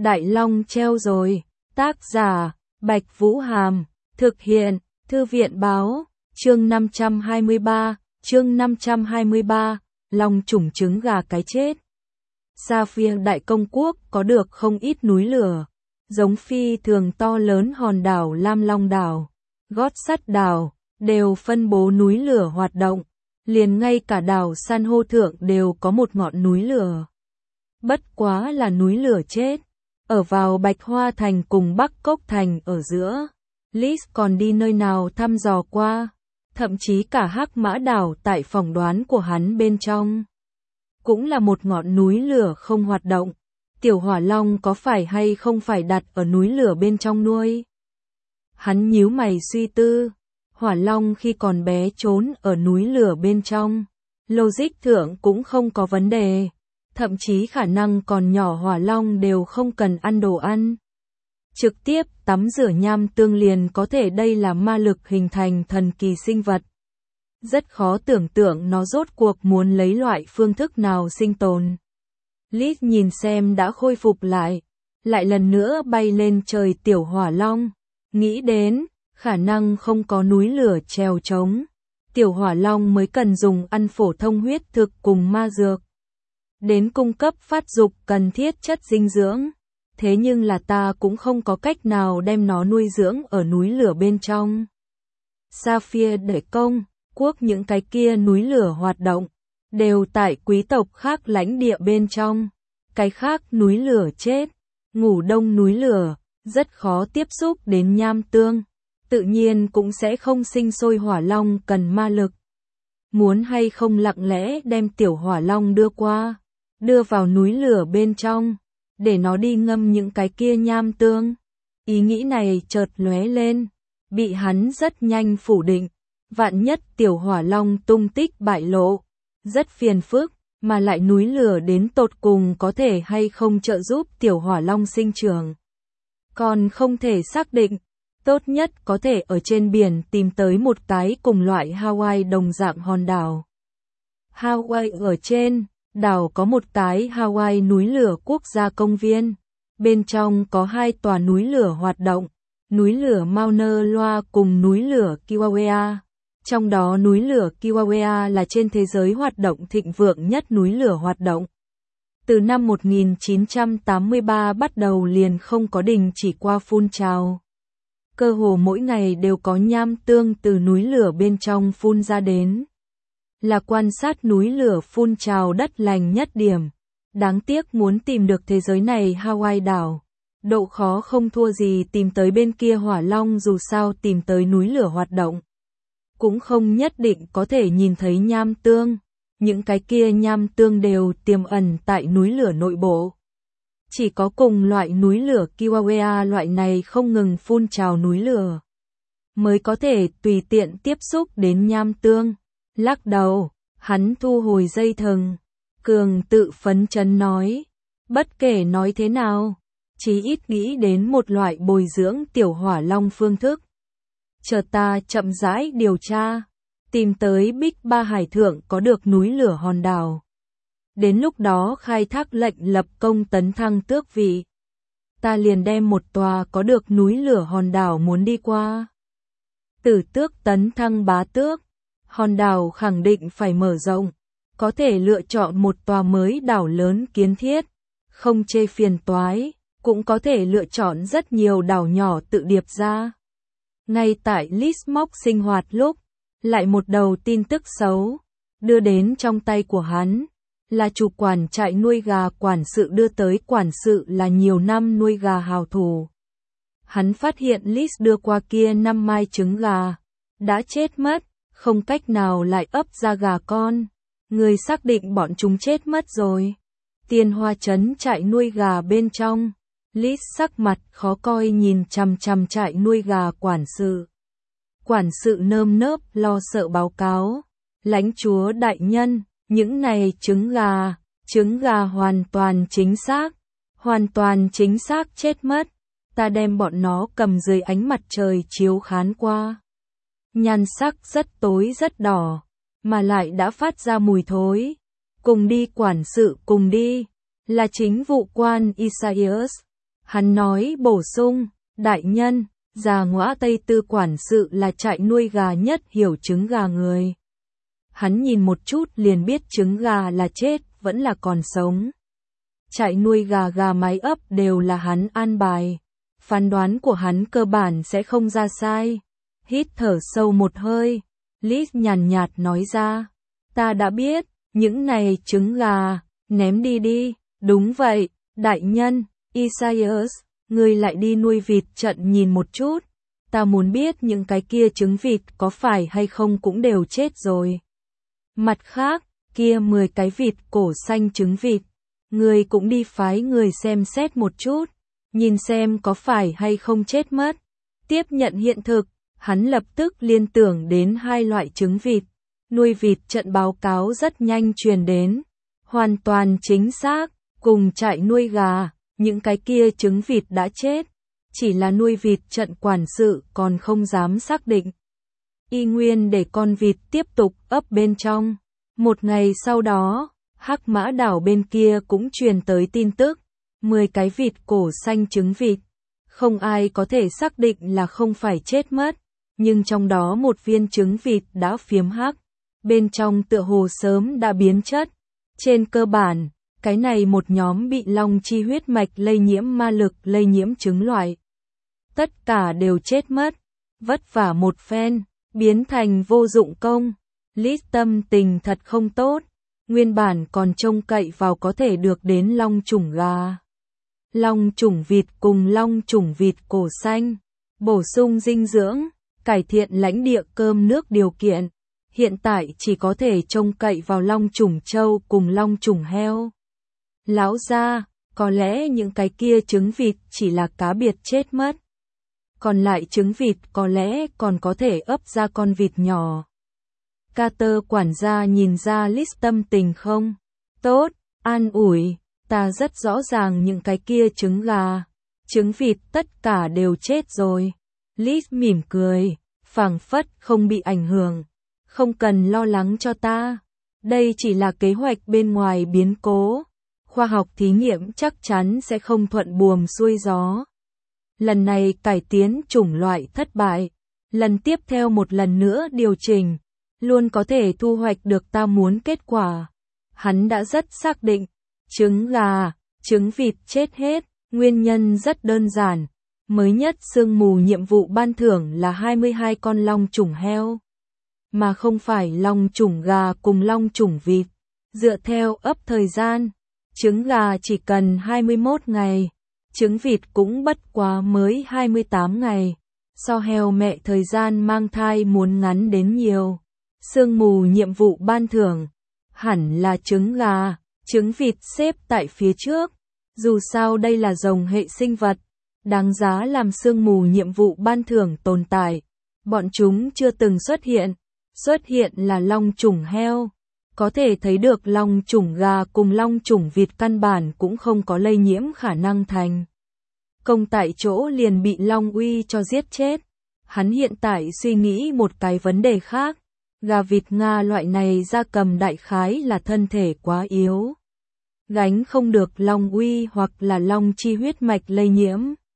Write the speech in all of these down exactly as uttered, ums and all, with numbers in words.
Đại Long treo rồi. Tác giả, Bạch Vũ Hàm. Thực hiện, Thư viện Báo. Chương năm trăm hai mươi ba, chương năm trăm hai mươi ba, Long chủng trứng gà cái chết. Sapphire Đại Công Quốc có được không ít núi lửa, giống phi thường to lớn hòn đảo Lam Long đảo, Gót Sắt đảo, đều phân bố núi lửa hoạt động, liền ngay cả đảo San hô thượng đều có một ngọn núi lửa. Bất quá là núi lửa chết, ở vào Bạch Hoa Thành cùng Bắc Cốc Thành ở giữa. Liz còn đi nơi nào thăm dò qua, thậm chí cả Hắc Mã đảo tại phỏng đoán của hắn bên trong. Cũng là một ngọn núi lửa không hoạt động. Tiểu hỏa long có phải hay không phải đặt ở núi lửa bên trong nuôi? Hắn nhíu mày suy tư. Hỏa long khi còn bé trốn ở núi lửa bên trong. Logic thượng cũng không có vấn đề. Thậm chí khả năng còn nhỏ hỏa long đều không cần ăn đồ ăn. Trực tiếp tắm rửa nham tương liền có thể, đây là ma lực hình thành thần kỳ sinh vật. Rất khó tưởng tượng nó rốt cuộc muốn lấy loại phương thức nào sinh tồn. Liz nhìn xem đã khôi phục lại, lại lần nữa bay lên trời tiểu hỏa long. Nghĩ đến, khả năng không có núi lửa trèo trống. Tiểu hỏa long mới cần dùng ăn phổ thông huyết thực cùng ma dược. Đến cung cấp phát dục cần thiết chất dinh dưỡng. Thế nhưng là ta cũng không có cách nào đem nó nuôi dưỡng ở núi lửa bên trong. Sapphire Đại Công Quốc những cái kia núi lửa hoạt động, đều tại quý tộc khác lãnh địa bên trong. Cái khác núi lửa chết, ngủ đông núi lửa, rất khó tiếp xúc đến nham tương. Tự nhiên cũng sẽ không sinh sôi hỏa long cần ma lực. Muốn hay không lặng lẽ đem tiểu hỏa long đưa qua, đưa vào núi lửa bên trong, để nó đi ngâm những cái kia nham tương. Ý nghĩ này chợt lóe lên, bị hắn rất nhanh phủ định. Vạn nhất tiểu hỏa long tung tích bại lộ, rất phiền phức, mà lại núi lửa đến tột cùng có thể hay không trợ giúp tiểu hỏa long sinh trưởng. Còn không thể xác định, tốt nhất có thể ở trên biển tìm tới một cái cùng loại Hawaii đồng dạng hòn đảo. Hawaii ở trên, đảo có một cái Hawaii núi lửa quốc gia công viên, bên trong có hai tòa núi lửa hoạt động, núi lửa Mauna Loa cùng núi lửa Kilauea. Trong đó núi lửa Kilauea là trên thế giới hoạt động thịnh vượng nhất núi lửa hoạt động. Từ năm một nghìn chín trăm tám mươi ba bắt đầu liền không có đình chỉ qua phun trào. Cơ hồ mỗi ngày đều có nham tương từ núi lửa bên trong phun ra đến. Là quan sát núi lửa phun trào đất lành nhất điểm. Đáng tiếc muốn tìm được thế giới này Hawaii đảo. Độ khó không thua gì tìm tới bên kia hỏa long, dù sao tìm tới núi lửa hoạt động. Cũng không nhất định có thể nhìn thấy nham tương. Những cái kia nham tương đều tiềm ẩn tại núi lửa nội bộ. Chỉ có cùng loại núi lửa Kilauea loại này không ngừng phun trào núi lửa, mới có thể tùy tiện tiếp xúc đến nham tương. Lắc đầu, hắn thu hồi dây thừng. Cường tự phấn chấn nói. Bất kể nói thế nào, chí ít nghĩ đến một loại bồi dưỡng tiểu hỏa long phương thức. Chờ ta chậm rãi điều tra, tìm tới Bích Ba Hải thượng có được núi lửa hòn đảo. Đến lúc đó khai thác lệnh lập công tấn thăng tước vị. Ta liền đem một tòa có được núi lửa hòn đảo muốn đi qua. Tử tước tấn thăng bá tước, hòn đảo khẳng định phải mở rộng. Có thể lựa chọn một tòa mới đảo lớn kiến thiết, không chê phiền toái, cũng có thể lựa chọn rất nhiều đảo nhỏ tự điệp ra. Ngay tại Liz móc sinh hoạt lúc, lại một đầu tin tức xấu, đưa đến trong tay của hắn, là chủ quản trại nuôi gà quản sự đưa tới. Quản sự là nhiều năm nuôi gà hào thủ. Hắn phát hiện Liz đưa qua kia năm mai trứng gà, đã chết mất, không cách nào lại ấp ra gà con. Người xác định bọn chúng chết mất rồi. Tiền Hoa trấn trại nuôi gà bên trong. Liz sắc mặt khó coi nhìn chằm chằm trại nuôi gà quản sự. Quản sự nơm nớp lo sợ báo cáo. Lãnh chúa đại nhân, những này trứng gà, trứng gà hoàn toàn chính xác, hoàn toàn chính xác chết mất. Ta đem bọn nó cầm dưới ánh mặt trời chiếu khán qua. Nhan sắc rất tối rất đỏ, mà lại đã phát ra mùi thối. Cùng đi quản sự, cùng đi, là chính vụ quan Isaias. Hắn nói bổ sung, đại nhân, già ngõa Tây Tư quản sự là trại nuôi gà nhất hiểu trứng gà người. Hắn nhìn một chút liền biết trứng gà là chết, vẫn là còn sống. Trại nuôi gà gà mái ấp đều là hắn an bài. Phán đoán của hắn cơ bản sẽ không ra sai. Hít thở sâu một hơi, Liz nhàn nhạt nói ra. Ta đã biết, những này trứng gà, ném đi đi. Đúng vậy, đại nhân, Isaias, ngươi lại đi nuôi vịt trận nhìn một chút. Ta muốn biết những cái kia trứng vịt có phải hay không cũng đều chết rồi. Mặt khác, kia mười cái vịt cổ xanh trứng vịt, ngươi cũng đi phái người xem xét một chút, nhìn xem có phải hay không chết mất. Tiếp nhận hiện thực, hắn lập tức liên tưởng đến hai loại trứng vịt. Nuôi vịt trận báo cáo rất nhanh truyền đến, hoàn toàn chính xác, cùng trại nuôi gà, những cái kia trứng vịt đã chết, chỉ là nuôi vịt trận quản sự còn không dám xác định. Y nguyên để con vịt tiếp tục ấp bên trong. Một ngày sau đó, Hắc Mã đảo bên kia cũng truyền tới tin tức, mười cái vịt cổ xanh trứng vịt. Không ai có thể xác định là không phải chết mất, nhưng trong đó một viên trứng vịt đã phiếm hắc, bên trong tựa hồ sớm đã biến chất. Trên cơ bản, cái này một nhóm bị long chi huyết mạch lây nhiễm ma lực lây nhiễm trứng loại. Tất cả đều chết mất, vất vả một phen, biến thành vô dụng công. Liz tâm tình thật không tốt, nguyên bản còn trông cậy vào có thể được đến long chủng gà, long chủng vịt cùng long chủng vịt cổ xanh, bổ sung dinh dưỡng, cải thiện lãnh địa cơm nước điều kiện. Hiện tại chỉ có thể trông cậy vào long chủng trâu cùng long chủng heo. Lão gia, có lẽ những cái kia trứng vịt chỉ là cá biệt chết mất. Còn lại trứng vịt có lẽ còn có thể ấp ra con vịt nhỏ. Carter quản gia nhìn ra Liz tâm tình không tốt, an ủi, ta rất rõ ràng những cái kia trứng gà, trứng vịt tất cả đều chết rồi. Liz mỉm cười, phảng phất không bị ảnh hưởng, không cần lo lắng cho ta. Đây chỉ là kế hoạch bên ngoài biến cố, khoa học thí nghiệm chắc chắn sẽ không thuận buồm xuôi gió. Lần này cải tiến chủng loại thất bại, lần tiếp theo một lần nữa điều chỉnh, luôn có thể thu hoạch được ta muốn kết quả. Hắn đã rất xác định, trứng gà, trứng vịt chết hết, nguyên nhân rất đơn giản. Mới nhất sương mù nhiệm vụ ban thưởng là hai mươi hai con long chủng heo, mà không phải long chủng gà cùng long chủng vịt. Dựa theo ấp thời gian, trứng gà chỉ cần hai mươi mốt ngày, trứng vịt cũng bất quá mới hai mươi tám ngày. So heo mẹ thời gian mang thai muốn ngắn đến nhiều. Sương mù nhiệm vụ ban thưởng, hẳn là trứng gà, trứng vịt xếp tại phía trước. Dù sao đây là rồng hệ sinh vật, đáng giá làm sương mù nhiệm vụ ban thưởng tồn tại. Bọn chúng chưa từng xuất hiện, xuất hiện là long chủng heo. Có thể thấy được long chủng gà cùng long chủng vịt căn bản cũng không có lây nhiễm khả năng thành công tại chỗ liền bị long uy cho giết chết. Hắn hiện tại suy nghĩ một cái vấn đề khác. Gà vịt Nga loại này gia cầm đại khái là thân thể quá yếu, gánh không được long uy hoặc là long chi huyết mạch lây nhiễm.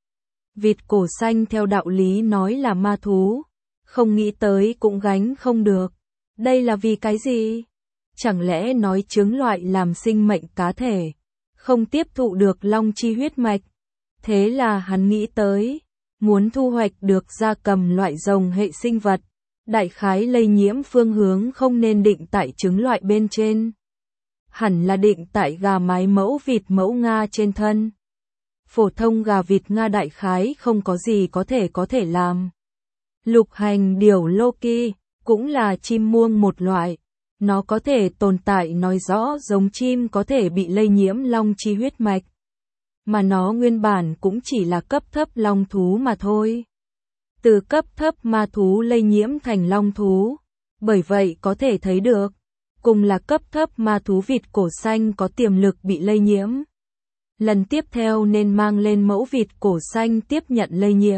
Vịt cổ xanh theo đạo lý nói là ma thú, không nghĩ tới cũng gánh không được. Đây là vì cái gì? Chẳng lẽ nói trứng loại làm sinh mệnh cá thể, không tiếp thụ được long chi huyết mạch? Thế là hắn nghĩ tới, muốn thu hoạch được gia cầm loại rồng hệ sinh vật, đại khái lây nhiễm phương hướng không nên định tại trứng loại bên trên, hẳn là định tại gà mái mẫu vịt mẫu Nga trên thân. Phổ thông gà vịt Nga đại khái không có gì có thể có thể làm. Lục hành điểu Loki cũng là chim muông một loại, nó có thể tồn tại nói rõ giống chim có thể bị lây nhiễm long chi huyết mạch, mà nó nguyên bản cũng chỉ là cấp thấp long thú mà thôi. Từ cấp thấp ma thú lây nhiễm thành long thú, bởi vậy có thể thấy được, cùng là cấp thấp ma thú vịt cổ xanh có tiềm lực bị lây nhiễm. Lần tiếp theo nên mang lên mẫu vịt cổ xanh tiếp nhận lây nhiễm.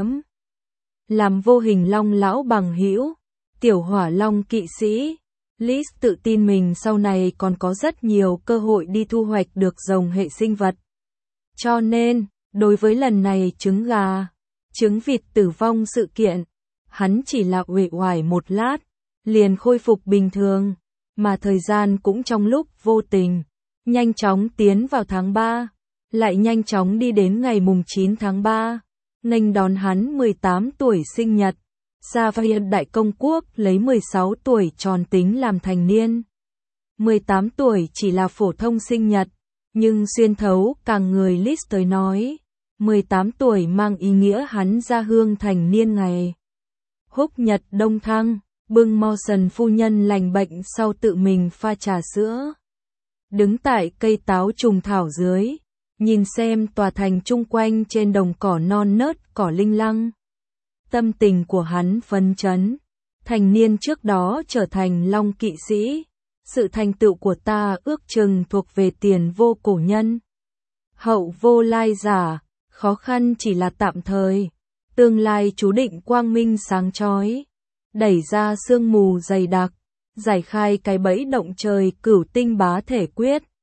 Làm vô hình long lão bằng hữu, tiểu hỏa long kỵ sĩ, Liz tự tin mình sau này còn có rất nhiều cơ hội đi thu hoạch được rồng hệ sinh vật. Cho nên, Đối với lần này trứng gà, trứng vịt tử vong sự kiện, hắn chỉ là uể oải một lát, liền khôi phục bình thường, mà thời gian cũng trong lúc vô tình, nhanh chóng tiến vào tháng ba, lại nhanh chóng đi đến ngày mùng chín tháng ba, nghênh đón hắn mười tám tuổi sinh nhật. Xavier Đại Công Quốc lấy mười sáu tuổi tròn tính làm thành niên. mười tám tuổi chỉ là phổ thông sinh nhật, nhưng xuyên thấu càng người list tới nói, mười tám tuổi mang ý nghĩa hắn ra hương thành niên ngày. Húc nhật đông thăng, bưng Mawson phu nhân lành bệnh sau tự mình pha trà sữa. Đứng tại cây táo trùng thảo dưới, nhìn xem tòa thành chung quanh trên đồng cỏ non nớt cỏ linh lăng. Tâm tình của hắn phấn chấn, thành niên trước đó trở thành Long kỵ sĩ, sự thành tựu của ta ước chừng thuộc về tiền vô cổ nhân. Hậu vô lai giả, khó khăn chỉ là tạm thời, tương lai chú định quang minh sáng chói, đẩy ra sương mù dày đặc, giải khai cái bẫy động trời cửu tinh bá thể quyết.